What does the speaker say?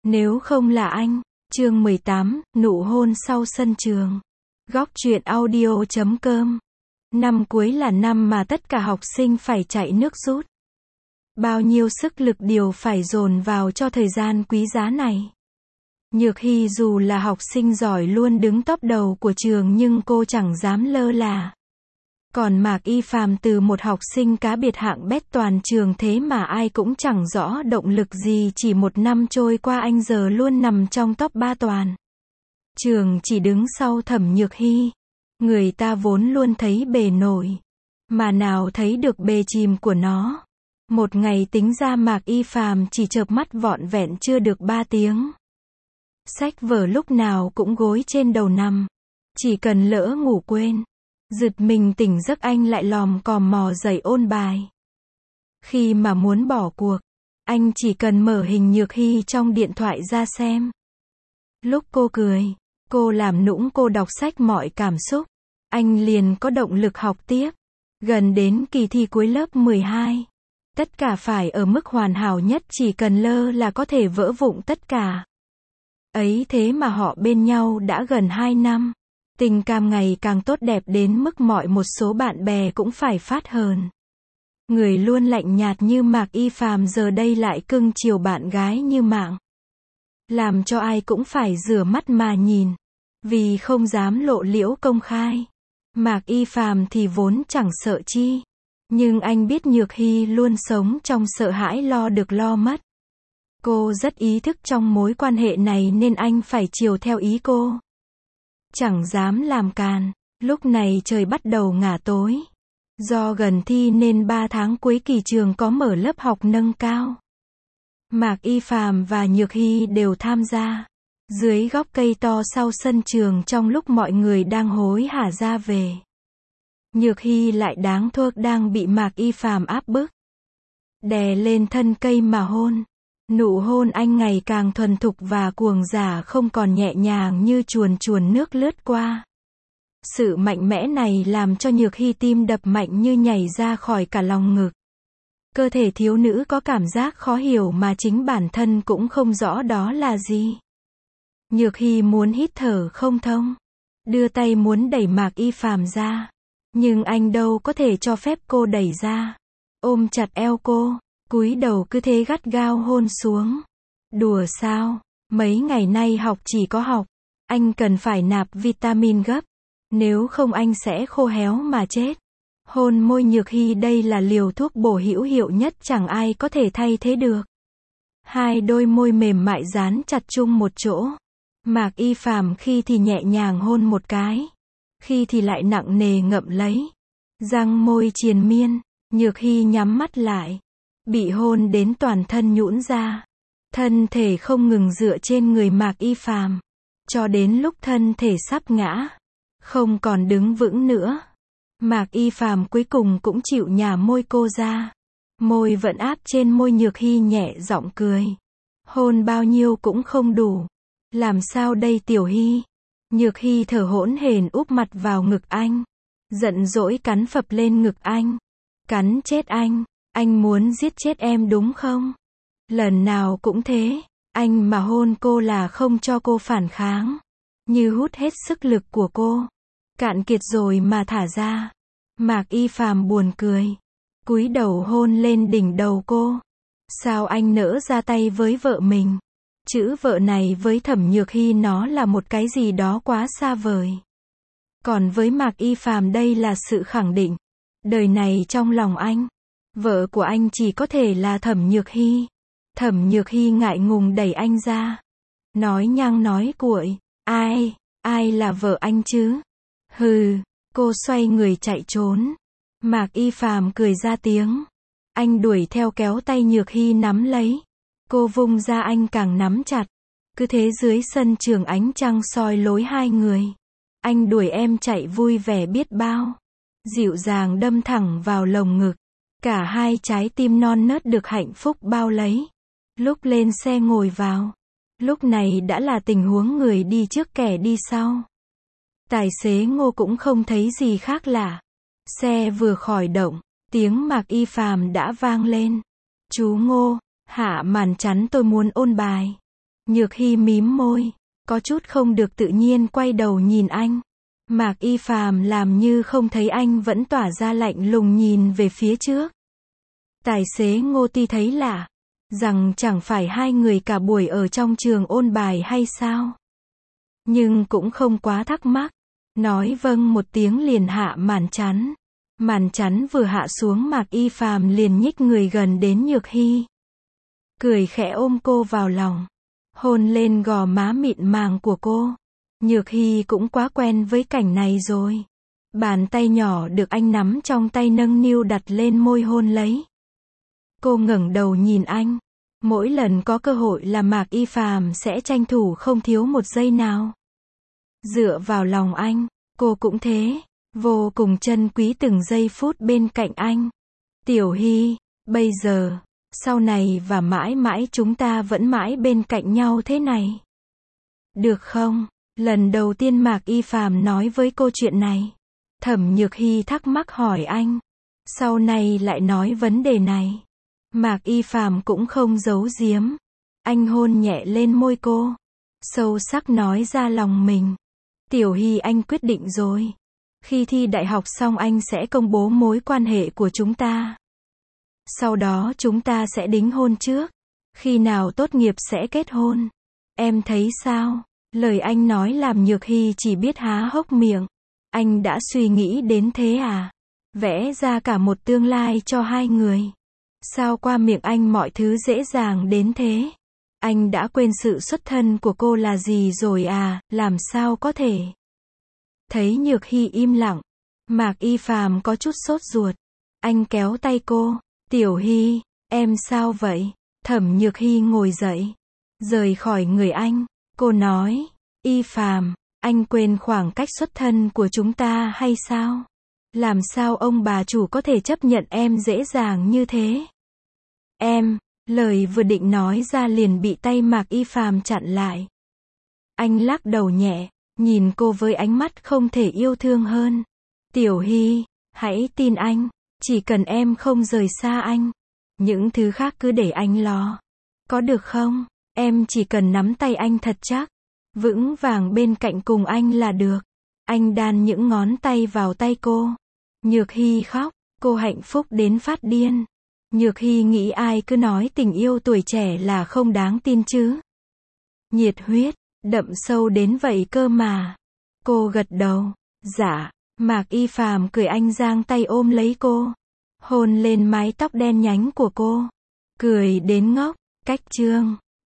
Nếu không là anh. Chương 18, nụ hôn sau sân trường. Góc truyện audio.com. Năm cuối là năm mà tất cả học sinh phải chạy nước rút. Bao nhiêu sức lực đều phải dồn vào cho thời gian quý giá này. Nhược Hy dù là học sinh giỏi luôn đứng top đầu của trường nhưng cô chẳng dám lơ là. Còn Mạc Y Phàm từ một học sinh cá biệt hạng bét toàn trường thế mà ai cũng chẳng rõ động lực gì, chỉ một năm trôi qua anh giờ luôn nằm trong top 3 toàn trường, chỉ đứng sau Thẩm Nhược Hy. Người ta vốn luôn thấy bề nổi, mà nào thấy được bề chìm của nó. Một ngày tính ra Mạc Y Phàm chỉ chợp mắt vỏn vẹn chưa được 3 tiếng. Sách vở lúc nào cũng gối trên đầu nằm. Chỉ cần lỡ ngủ quên, giật mình tỉnh giấc anh lại lòm còm mò dậy ôn bài. Khi mà muốn bỏ cuộc, anh chỉ cần mở hình Nhược Hy trong điện thoại ra xem. Lúc cô cười, cô làm nũng, cô đọc sách mọi cảm xúc, anh liền có động lực học tiếp. Gần đến kỳ thi cuối lớp 12, tất cả phải ở mức hoàn hảo nhất, chỉ cần lơ là có thể vỡ vụn tất cả. Ấy thế mà họ bên nhau đã gần 2 năm. Tình cảm ngày càng tốt đẹp đến mức một số bạn bè cũng phải phát hờn. Người luôn lạnh nhạt như Mạc Y Phàm giờ đây lại cưng chiều bạn gái như mạng. Làm cho ai cũng phải rửa mắt mà nhìn. Vì không dám lộ liễu công khai. Mạc Y Phàm thì vốn chẳng sợ chi. Nhưng anh biết Nhược Hy luôn sống trong sợ hãi lo được lo mất. Cô rất ý thức trong mối quan hệ này nên anh phải chiều theo ý cô. Chẳng dám làm càn. Lúc này trời bắt đầu ngả tối. Do gần thi nên 3 tháng cuối kỳ trường có mở lớp học nâng cao. Mạc Y Phàm và Nhược Hy đều tham gia. Dưới gốc cây to sau sân trường trong lúc mọi người đang hối hả ra về. Nhược Hy lại đáng thương đang bị Mạc Y Phàm áp bức. Đè lên thân cây mà hôn. Nụ hôn anh ngày càng thuần thục và cuồng dã, không còn nhẹ nhàng như chuồn chuồn nước lướt qua. Sự mạnh mẽ này làm cho Nhược Hy tim đập mạnh như nhảy ra khỏi cả lòng ngực. Cơ thể thiếu nữ có cảm giác khó hiểu mà chính bản thân cũng không rõ đó là gì. Nhược Hy muốn hít thở không thông. Đưa tay muốn đẩy Mạc Y Phàm ra. Nhưng anh đâu có thể cho phép cô đẩy ra. Ôm chặt eo cô. Cúi đầu cứ thế gắt gao hôn xuống. Đùa sao? Mấy ngày nay học chỉ có học. Anh cần phải nạp vitamin gấp. Nếu không anh sẽ khô héo mà chết. Hôn môi Nhược Hy đây là liều thuốc bổ hữu hiệu nhất, chẳng ai có thể thay thế được. Hai đôi môi mềm mại dán chặt chung một chỗ. Mạc Y Phàm khi thì nhẹ nhàng hôn một cái. Khi thì lại nặng nề ngậm lấy. Răng môi triền miên. Nhược Hy nhắm mắt lại. Bị hôn đến toàn thân nhũn ra. Thân thể không ngừng dựa trên người Mạc Y Phàm. Cho đến lúc thân thể sắp ngã. Không còn đứng vững nữa. Mạc Y Phàm cuối cùng cũng chịu nhả môi cô ra. Môi vẫn áp trên môi Nhược Hy, nhẹ giọng cười. Hôn bao nhiêu cũng không đủ. Làm sao đây Tiểu Hy? Nhược Hy thở hỗn hển úp mặt vào ngực anh. Giận dỗi cắn phập lên ngực anh. Cắn chết anh. Anh muốn giết chết em đúng không? Lần nào cũng thế. Anh mà hôn cô là không cho cô phản kháng. Như hút hết sức lực của cô. Cạn kiệt rồi mà thả ra. Mạc Y Phàm buồn cười. Cúi đầu hôn lên đỉnh đầu cô. Sao anh nỡ ra tay với vợ mình? Chữ vợ này với Thẩm Nhược Hy nó là một cái gì đó quá xa vời. Còn với Mạc Y Phàm đây là sự khẳng định. Đời này trong lòng anh, vợ của anh chỉ có thể là Thẩm Nhược Hy. Thẩm Nhược Hy ngại ngùng đẩy anh ra. Nói nhăng nói cuội. Ai là vợ anh chứ? Hừ, cô xoay người chạy trốn. Mạc Y Phàm cười ra tiếng. Anh đuổi theo kéo tay Nhược Hy nắm lấy. Cô vung ra anh càng nắm chặt. Cứ thế dưới sân trường ánh trăng soi lối hai người. Anh đuổi em chạy vui vẻ biết bao. Dịu dàng đâm thẳng vào lồng ngực. Cả hai trái tim non nớt được hạnh phúc bao lấy. Lúc lên xe ngồi vào. Lúc này đã là tình huống người đi trước kẻ đi sau. Tài xế Ngô cũng không thấy gì khác lạ. Xe vừa khởi động, tiếng Mạc Y Phàm đã vang lên. Chú Ngô, hạ màn chắn tôi muốn ôn bài. Nhược Hy mím môi, có chút không được tự nhiên quay đầu nhìn anh. Mạc Y Phàm làm như không thấy anh vẫn tỏa ra lạnh lùng nhìn về phía trước. Tài xế Ngô Ti thấy lạ, rằng chẳng phải hai người cả buổi ở trong trường ôn bài hay sao? Nhưng cũng không quá thắc mắc, nói vâng một tiếng liền hạ màn chắn. Màn chắn vừa hạ xuống Mạc Y Phàm liền nhích người gần đến Nhược Hy. Cười khẽ ôm cô vào lòng, hôn lên gò má mịn màng của cô. Nhược Hy cũng quá quen với cảnh này rồi. Bàn tay nhỏ được anh nắm trong tay nâng niu đặt lên môi hôn lấy. Cô ngẩng đầu nhìn anh. Mỗi lần có cơ hội là Mạc Y Phàm sẽ tranh thủ không thiếu một giây nào. Dựa vào lòng anh, cô cũng thế, vô cùng trân quý từng giây phút bên cạnh anh. Tiểu Hy, bây giờ, sau này và mãi mãi chúng ta vẫn mãi bên cạnh nhau thế này. Được không? Lần đầu tiên Mạc Y Phàm nói với cô chuyện này. Thẩm Nhược Hy thắc mắc hỏi anh. Sau này lại nói vấn đề này. Mạc Y Phàm cũng không giấu giếm. Anh hôn nhẹ lên môi cô. Sâu sắc nói ra lòng mình. Tiểu Hy, anh quyết định rồi. Khi thi đại học xong anh sẽ công bố mối quan hệ của chúng ta. Sau đó chúng ta sẽ đính hôn trước. Khi nào tốt nghiệp sẽ kết hôn. Em thấy sao? Lời anh nói làm Nhược Hy chỉ biết há hốc miệng. Anh đã suy nghĩ đến thế à? Vẽ ra cả một tương lai cho hai người. Sao qua miệng anh mọi thứ dễ dàng đến thế? Anh đã quên sự xuất thân của cô là gì rồi à? Làm sao có thể? Thấy Nhược Hy im lặng, Mạc Y Phàm có chút sốt ruột. Anh kéo tay cô. Tiểu Hy, em sao vậy? Thẩm Nhược Hy ngồi dậy, rời khỏi người anh. Cô nói, Y Phàm, anh quên khoảng cách xuất thân của chúng ta hay sao? Làm sao ông bà chủ có thể chấp nhận em dễ dàng như thế? Em, lời vừa định nói ra liền bị tay Mạc Y Phàm chặn lại. Anh lắc đầu nhẹ, nhìn cô với ánh mắt không thể yêu thương hơn. Tiểu Hy, hãy tin anh, chỉ cần em không rời xa anh, những thứ khác cứ để anh lo. Có được không? Em chỉ cần nắm tay anh thật chắc, vững vàng bên cạnh cùng anh là được. Anh đan những ngón tay vào tay cô. Nhược Hy khóc, cô hạnh phúc đến phát điên. Nhược Hy nghĩ ai cứ nói tình yêu tuổi trẻ là không đáng tin chứ. Nhiệt huyết, đậm sâu đến vậy cơ mà. Cô gật đầu, dạ. Mạc Y Phàm cười, anh giang tay ôm lấy cô, hôn lên mái tóc đen nhánh của cô. Cười đến ngốc, cách chương.